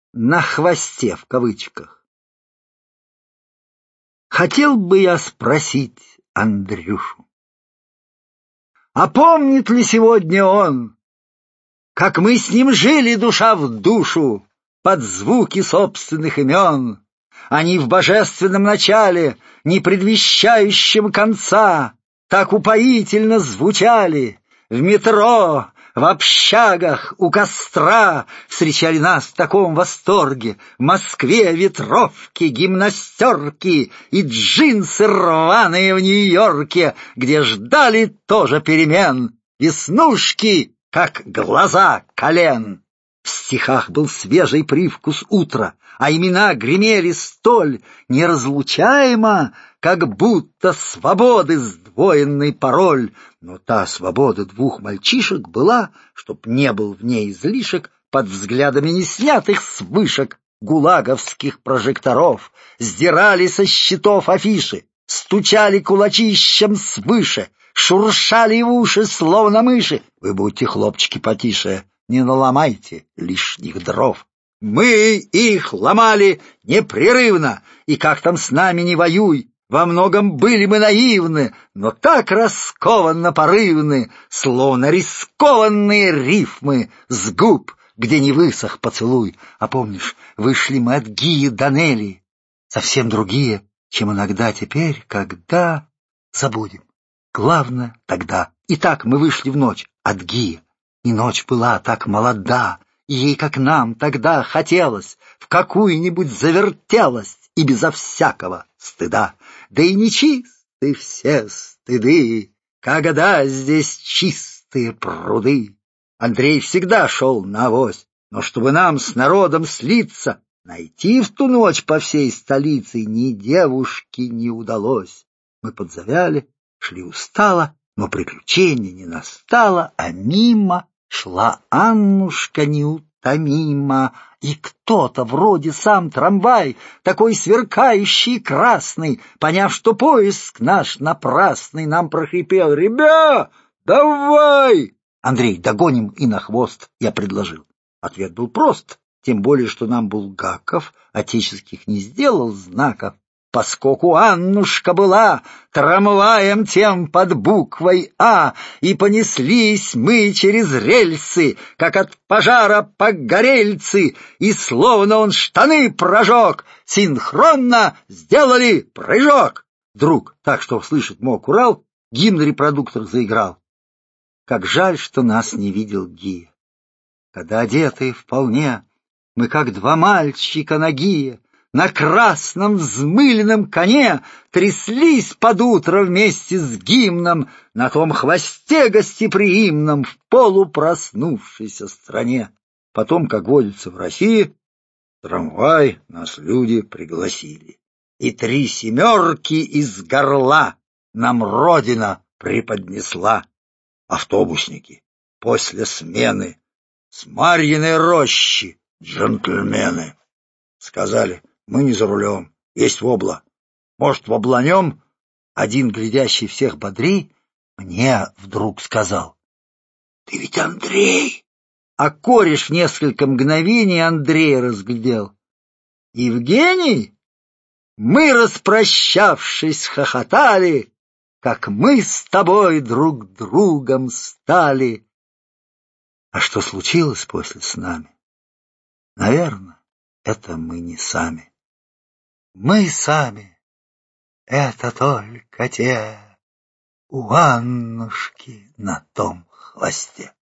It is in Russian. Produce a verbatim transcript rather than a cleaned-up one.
на хвосте в кавычках. Хотел бы я спросить Андрюшу, а помнит ли сегодня он, как мы с ним жили душа в душу под звуки собственных имен? Они в божественном начале, не предвещающем конца, так упоительно звучали. В метро, в общагах, у костра встречали нас в таком восторге. В Москве ветровки, гимнастерки и джинсы рваные в Нью-Йорке, где ждали тоже перемен веснушки, как глаза колен. В стихах был свежий привкус утра, а имена гремели столь неразлучаемо, как будто свободы сдвоенный пароль. Но та свобода двух мальчишек была, чтоб не был в ней излишек, под взглядами неснятых с вышек гулаговских прожекторов. Сдирали со счетов афиши, стучали кулачищем свыше, шуршали в уши, словно мыши. Вы будьте, хлопчики, потише, не наломайте лишних дров. Мы их ломали непрерывно, и как там с нами не воюй, во многом были мы наивны, но так раскованно порывны, словно рискованные рифмы с губ, где не высох поцелуй. А помнишь, вышли мы от Гии до Нелли, совсем другие, чем иногда теперь, когда забудем. Главное тогда. И так мы вышли в ночь от Гии, и ночь была так молода, и ей, как нам, тогда хотелось в какую-нибудь завертелость и безо всякого стыда. Да и нечисты все стыды, когда здесь чистые пруды. Андрей всегда шел навозь, но чтобы нам с народом слиться, найти в ту ночь по всей столице ни девушки не удалось. Мы подзавяли, шли устало, но приключения не настало, а мимо шла Аннушка неутомимо, и кто-то вроде сам трамвай, такой сверкающий и красный, поняв, что поиск наш напрасный, нам прохрипел: «Ребя, давай!» Андрей, догоним и на хвост, я предложил. Ответ был прост, тем более, что нам Булгаков отеческих не сделал знаков. Поскольку Аннушка была трамваем тем под буквой «А», и понеслись мы через рельсы, как от пожара погорельцы, и словно он штаны прожег, синхронно сделали прыжок. Вдруг, так что услышать мог Урал, гимн-репродуктор заиграл. Как жаль, что нас не видел Гия. Когда одетые вполне, мы как два мальчика нагие, на красном взмыленном коне тряслись под утро вместе с гимном на том хвосте гостеприимном в полупроснувшейся стране. Потом, как водится в России, трамвай нас люди пригласили, и три семерки из горла нам Родина преподнесла. Автобусники после смены с Марьиной рощи джентльмены сказали: мы не за рулем, есть вобла. Может, вобланем? Один, глядящий всех бодрей, мне вдруг сказал: ты ведь Андрей. А кореш в несколько мгновений Андрея разглядел. Евгений? Мы, распрощавшись, хохотали, как мы с тобой друг другом стали. А что случилось после с нами? Наверное, это мы не сами. Мы сами — это только те у Аннушки на том хвосте.